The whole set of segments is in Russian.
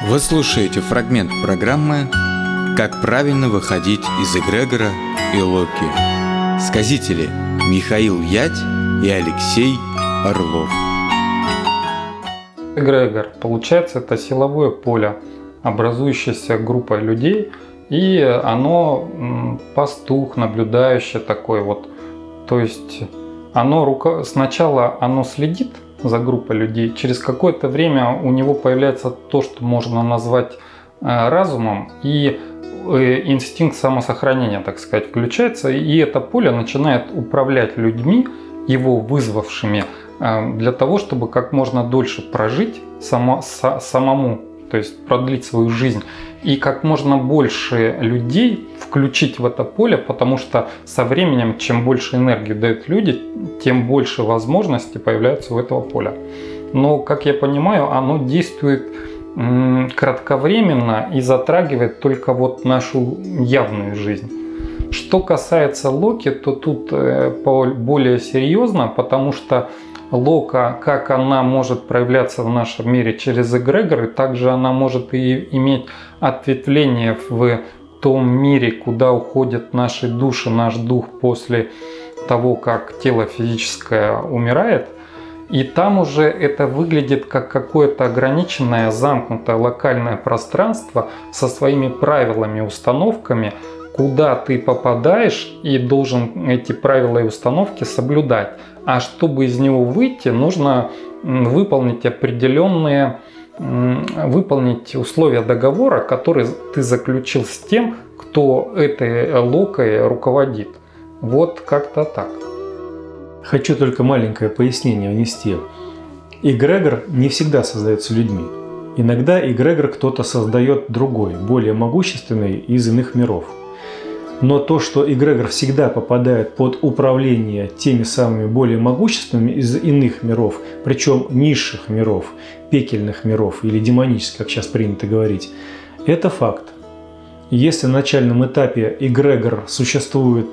Вы слушаете фрагмент программы «Как правильно выходить из эгрегора и Локи». Сказители Михаил Ять и Алексей Орлов. Эгрегор, получается, это силовое поле, образующееся группой людей, и оно пастух, наблюдающий такой вот. То есть сначала оно следит за группой людей, через какое-то время у него появляется то, что можно назвать разумом, и инстинкт самосохранения, так сказать, включается, и это поле начинает управлять людьми, его вызвавшими, для того, чтобы как можно дольше прожить самому, то есть продлить свою жизнь, и как можно больше людей включить в это поле, потому что со временем, чем больше энергии дают люди, тем больше возможностей появляются у этого поля. Но, как я понимаю, оно действует кратковременно и затрагивает только вот нашу явную жизнь. Что касается Локи, то тут более серьезно, потому что Лока, как она может проявляться в нашем мире через эгрегоры, также она может и иметь ответвление в том мире, куда уходят наши души, наш дух после того, как тело физическое умирает. И там уже это выглядит как какое-то ограниченное, замкнутое локальное пространство со своими правилами, установками, куда ты попадаешь и должен эти правила и установки соблюдать. А чтобы из него выйти, нужно выполнить условия договора, который ты заключил с тем, кто этой локой руководит. Вот как-то так. Хочу только маленькое пояснение внести. Эгрегор не всегда создается людьми. Иногда эгрегор кто-то создает другой, более могущественный из иных миров. Но то, что эгрегор всегда попадает под управление теми самыми более могущественными из иных миров, причем низших миров, пекельных миров или демонических, как сейчас принято говорить, это факт. Если на начальном этапе эгрегор существует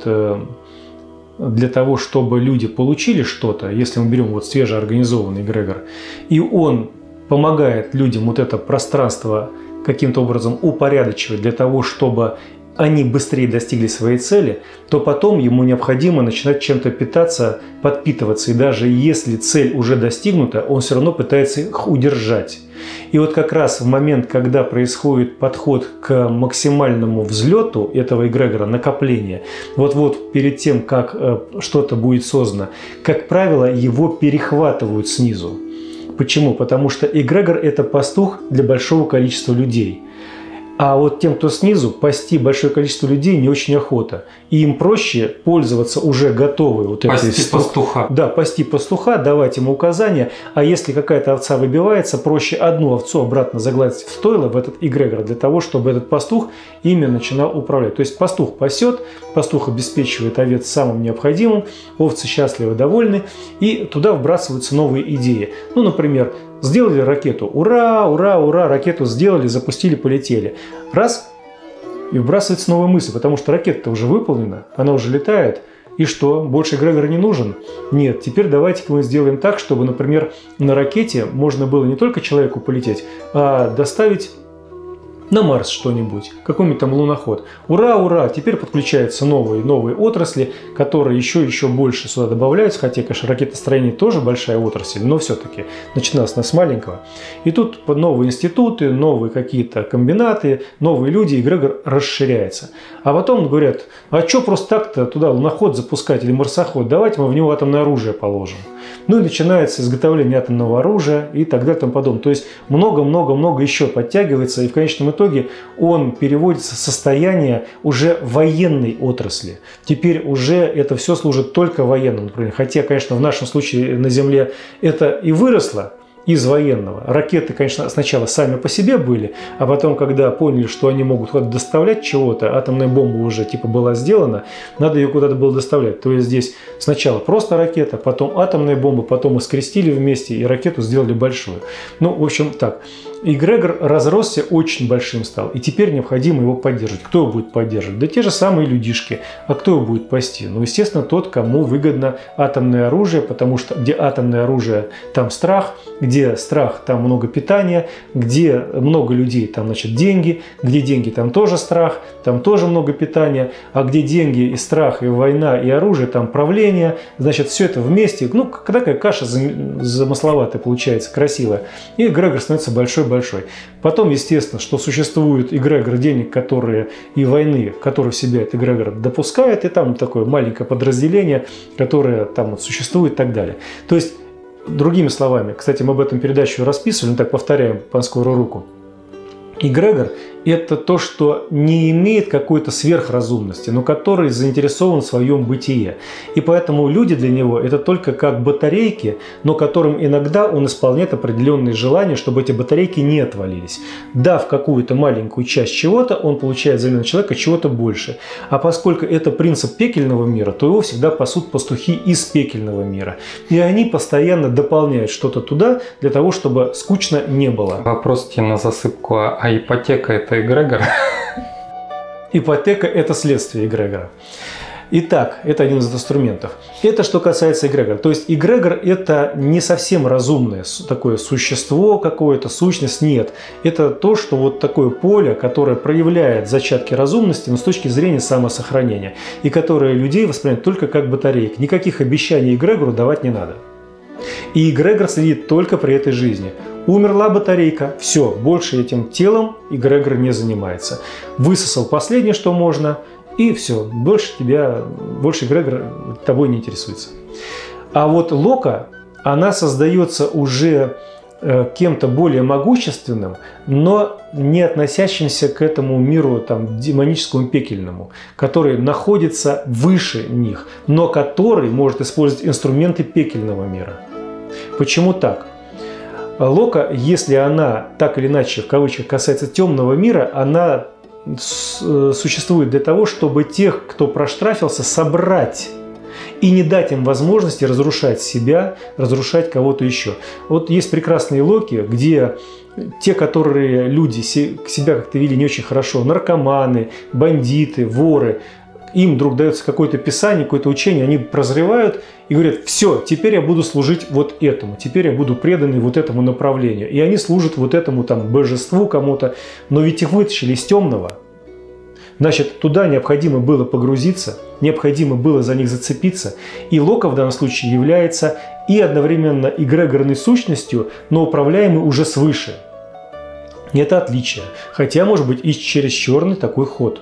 для того, чтобы люди получили что-то, если мы берем вот свежеорганизованный эгрегор, и он помогает людям вот это пространство каким-то образом упорядочивать для того, чтобы они быстрее достигли своей цели, то потом ему необходимо начинать чем-то питаться, подпитываться. И даже если цель уже достигнута, он все равно пытается их удержать. И вот как раз в момент, когда происходит подход к максимальному взлету этого эгрегора, накопления, вот перед тем, как что-то будет создано, как правило, его перехватывают снизу. Почему? Потому что эгрегор – это пастух для большого количества людей. А вот тем, кто снизу, пасти большое количество людей не очень охота. И им проще пользоваться уже готовой вот этой... Пасти пастуха. Да, пасти пастуха, давать ему указания. А если какая-то овца выбивается, проще одну овцу обратно загладить в стойло, в этот эгрегор, для того, чтобы этот пастух ими начинал управлять. То есть пастух пасет, пастух обеспечивает овец самым необходимым, овцы счастливы, довольны, и туда вбрасываются новые идеи. Ну, например, сделали ракету. Ура, ура, ура, ракету сделали, запустили, полетели. Раз, и вбрасывается новая мысль, потому что ракета-то уже выполнена, она уже летает. И что, больше эгрегор не нужен? Нет, теперь давайте-ка мы сделаем так, чтобы, например, на ракете можно было не только человеку полететь, а доставить на Марс что-нибудь, какой-нибудь там луноход. Ура, ура! Теперь подключаются новые отрасли, которые еще больше сюда добавляются. Хотя, конечно, ракетостроение тоже большая отрасль, но все-таки начиналось с маленького. И тут новые институты, новые какие-то комбинаты, новые люди, эгрегор расширяется. А потом говорят, а что просто так-то туда луноход запускать или марсоход? Давайте мы в него атомное оружие положим. Ну и начинается изготовление атомного оружия и так далее и тому подобное. То есть много-много-много еще подтягивается, и в конечном итоге он переводится в состояние уже военной отрасли. Теперь уже это все служит только военным, например. Хотя, конечно, в нашем случае на Земле это и выросло из военного. Ракеты, конечно, сначала сами по себе были, а потом, когда поняли, что они могут куда-то доставлять чего-то, атомная бомба уже типа была сделана, надо ее куда-то было доставлять. То есть здесь сначала просто ракета, потом атомная бомба, потом мы скрестили вместе и ракету сделали большую. Ну, в общем, так. эгрегор разросся, очень большим стал, и теперь необходимо его поддерживать. Кто его будет поддерживать? Да те же самые людишки. А кто его будет пасти? Ну, естественно, тот, кому выгодно атомное оружие, потому что где атомное оружие, там страх, где страх, там много питания, где много людей, там, значит, деньги, где деньги, там тоже страх, там тоже много питания, а где деньги и страх, и война, и оружие, там правление, значит, все это вместе, ну, такая каша замысловатая получается, красивая, и эгрегор становится большой-большой. Потом, естественно, что существует эгрегор денег, которые и войны, которые в себя этот эгрегор допускает, и там такое маленькое подразделение, которое там вот существует и так далее. То есть, другими словами, кстати, мы об этом передачу расписывали, но так повторяем по скорую руку. Эгрегор – это то, что не имеет какой-то сверхразумности, но который заинтересован в своем бытие. И поэтому люди для него – это только как батарейки, но которым иногда он исполняет определенные желания, чтобы эти батарейки не отвалились. Дав какую-то маленькую часть чего-то, он получает взамен человека чего-то больше. А поскольку это принцип пекельного мира, то его всегда пасут пастухи из пекельного мира. И они постоянно дополняют что-то туда, для того, чтобы скучно не было. Вопрос тебе на засыпку. А ипотека – это эгрегор? Ипотека – это следствие эгрегора. Итак, это один из инструментов. Это что касается эгрегора. То есть эгрегор – это не совсем разумное такое существо, какое-то сущность. Нет. Это то, что вот такое поле, которое проявляет зачатки разумности, но с точки зрения самосохранения. И которое людей воспринимает только как батарейки. Никаких обещаний эгрегору давать не надо. И эгрегор следит только при этой жизни. Умерла батарейка, все, больше этим телом эгрегор не занимается. Высосал последнее, что можно, и все, больше эгрегор тобой не интересуется. А вот лока, она создается уже кем-то более могущественным, но не относящимся к этому миру там, демоническому, пекельному, который находится выше них, но который может использовать инструменты пекельного мира. Почему так? Лока, если она так или иначе, в кавычках, касается темного мира, она существует для того, чтобы тех, кто проштрафился, собрать и не дать им возможности разрушать себя, разрушать кого-то еще. Вот есть прекрасные локи, где те, которые люди себя как-то вели не очень хорошо, наркоманы, бандиты, воры, им вдруг дается какое-то писание, какое-то учение, они прозревают и говорят: все, теперь я буду служить вот этому, теперь я буду преданный вот этому направлению. И они служат вот этому там божеству кому-то, но ведь их вытащили из темного. Значит, туда необходимо было погрузиться, необходимо было за них зацепиться. И лока в данном случае является и одновременно эгрегорной сущностью, но управляемой уже свыше. И это отличие. Хотя, может быть, и через черный такой ход.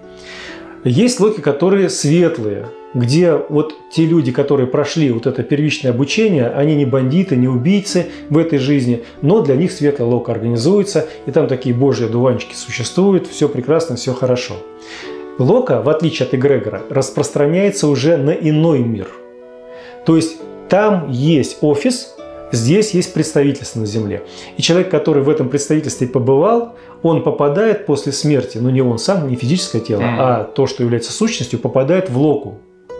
Есть локи, которые светлые, где вот те люди, которые прошли вот это первичное обучение, они не бандиты, не убийцы в этой жизни, но для них светлая лока организуется, и там такие божьи одуванчики существуют, все прекрасно, все хорошо. Лока, в отличие от эгрегора, распространяется уже на иной мир. То есть там есть офис, здесь есть представительство на Земле. И человек, который в этом представительстве побывал, он попадает после смерти, но не он сам, не физическое тело, а то, что является сущностью, попадает в локу.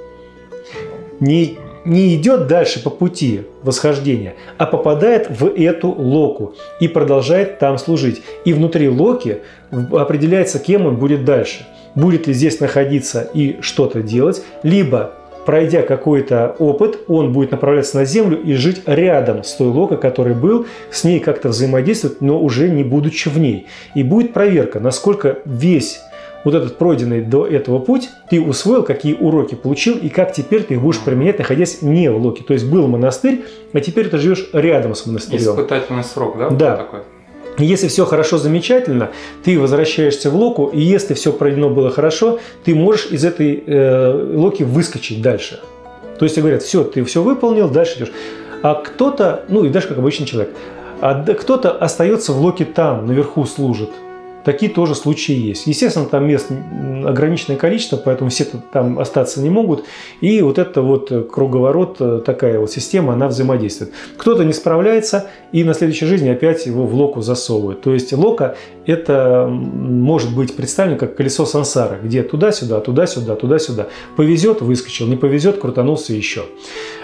Не идет дальше по пути восхождения, а попадает в эту локу и продолжает там служить. И внутри локи определяется, кем он будет дальше. Будет ли здесь находиться и что-то делать, либо, пройдя какой-то опыт, он будет направляться на Землю и жить рядом с той локой, который был, с ней как-то взаимодействовать, но уже не будучи в ней. И будет проверка, насколько весь вот этот пройденный до этого путь ты усвоил, какие уроки получил, и как теперь ты их будешь применять, находясь не в локе. То есть был монастырь, а теперь ты живешь рядом с монастырем. Испытательный срок, да? Да. Такой? Если все хорошо, замечательно, ты возвращаешься в локу, и если все пройдено было хорошо, ты можешь из этой локи выскочить дальше. То есть говорят: все, ты все выполнил, дальше идешь. А кто-то, ну и дальше как обычный человек, а кто-то остается в локе там, наверху служит. Такие тоже случаи есть. Естественно, там мест ограниченное количество, поэтому все там остаться не могут. И вот это вот круговорот, такая вот система, она взаимодействует. Кто-то не справляется, и на следующей жизни опять его в локу засовывают. То есть лока – это может быть представлено как колесо сансары, где туда-сюда, туда-сюда, туда-сюда. Повезет – выскочил, не повезет – крутанулся еще.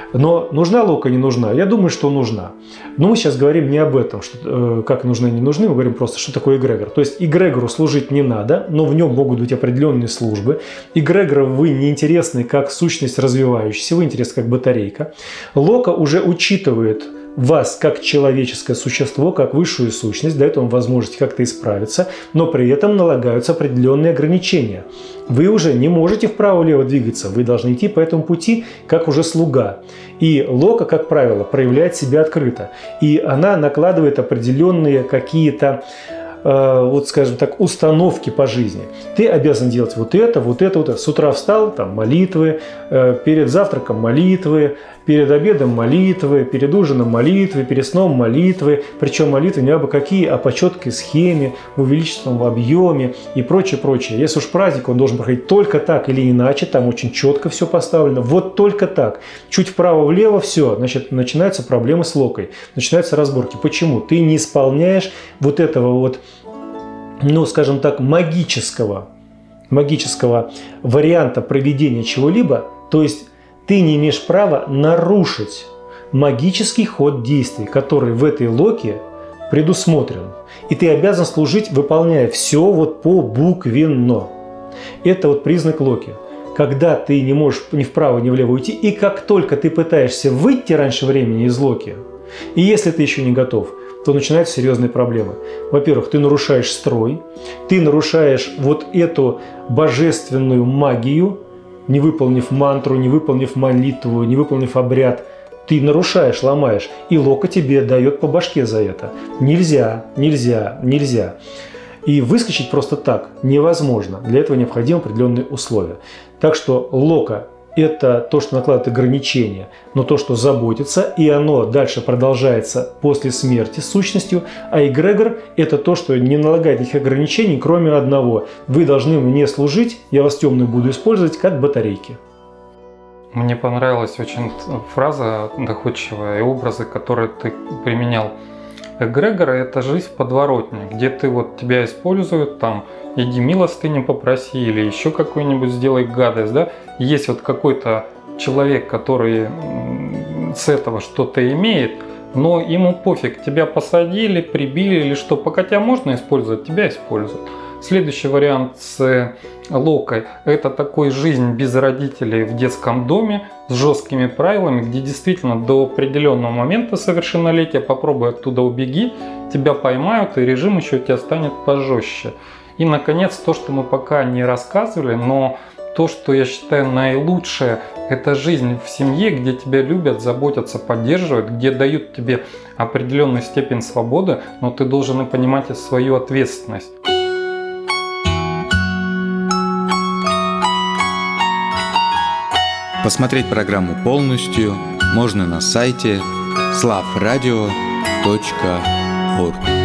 Но нужна лока, не нужна? Я думаю, что нужна. Но мы сейчас говорим не об этом, что, как нужны, не нужны, мы говорим просто, что такое эгрегор. То есть эгрегору служить не надо, но в нем могут быть определенные службы. Эгрегору вы не интересны как сущность развивающаяся, вы интересны как батарейка. Лока уже учитывает вас как человеческое существо, как высшую сущность, дает вам возможность как-то исправиться, но при этом налагаются определенные ограничения. Вы уже не можете вправо-влево двигаться, вы должны идти по этому пути как уже слуга. И лока, как правило, проявляет себя открыто. И она накладывает определенные какие-то, вот скажем так, установки по жизни. Ты обязан делать вот это, вот это, вот это. С утра встал, там молитвы, перед завтраком молитвы, перед обедом молитвы, перед ужином молитвы, перед сном молитвы. Причем молитвы не абы какие, а по четкой схеме, в увеличенном объеме и прочее, прочее. Если уж праздник, он должен проходить только так или иначе, там очень четко все поставлено. Вот только так. Чуть вправо-влево все, значит, начинаются проблемы с локой, начинаются разборки. Почему? Ты не исполняешь вот этого вот, ну, скажем так, магического варианта проведения чего-либо, то есть ты не имеешь права нарушить магический ход действий, который в этой локе предусмотрен. И ты обязан служить, выполняя все вот побуквенно. Это вот признак локи. Когда ты не можешь ни вправо, ни влево уйти, и как только ты пытаешься выйти раньше времени из локи, и если ты еще не готов, то начинаются серьезные проблемы. Во-первых, ты нарушаешь строй, ты нарушаешь вот эту божественную магию, не выполнив мантру, не выполнив молитву, не выполнив обряд, ты нарушаешь, ломаешь, и лока тебе дает по башке за это. Нельзя, нельзя, нельзя. И выскочить просто так невозможно. Для этого необходимы определенные условия. Так что лока – это то, что накладывает ограничения, но то, что заботится, и оно дальше продолжается после смерти с сущностью, а эгрегор – это то, что не налагает никаких ограничений, кроме одного. Вы должны мне служить, я вас темную буду использовать как батарейки. Мне понравилась очень фраза доходчивая и образы, которые ты применял. Эгрегор – это жизнь в подворотне, где ты вот тебя используют, там, иди милостыню попроси или еще какую-нибудь сделай гадость, да? Есть вот какой-то человек, который с этого что-то имеет, но ему пофиг, тебя посадили, прибили или что, пока тебя можно использовать, тебя используют. Следующий вариант с локой – это такой жизнь без родителей в детском доме с жесткими правилами, где действительно до определенного момента совершеннолетия попробуй оттуда убеги, тебя поймают и режим еще у тебя станет пожестче. И, наконец, то, что мы пока не рассказывали, но то, что я считаю наилучшее, это жизнь в семье, где тебя любят, заботятся, поддерживают, где дают тебе определенную степень свободы, но ты должен и понимать и свою ответственность. Посмотреть программу полностью можно на сайте slavradio.org.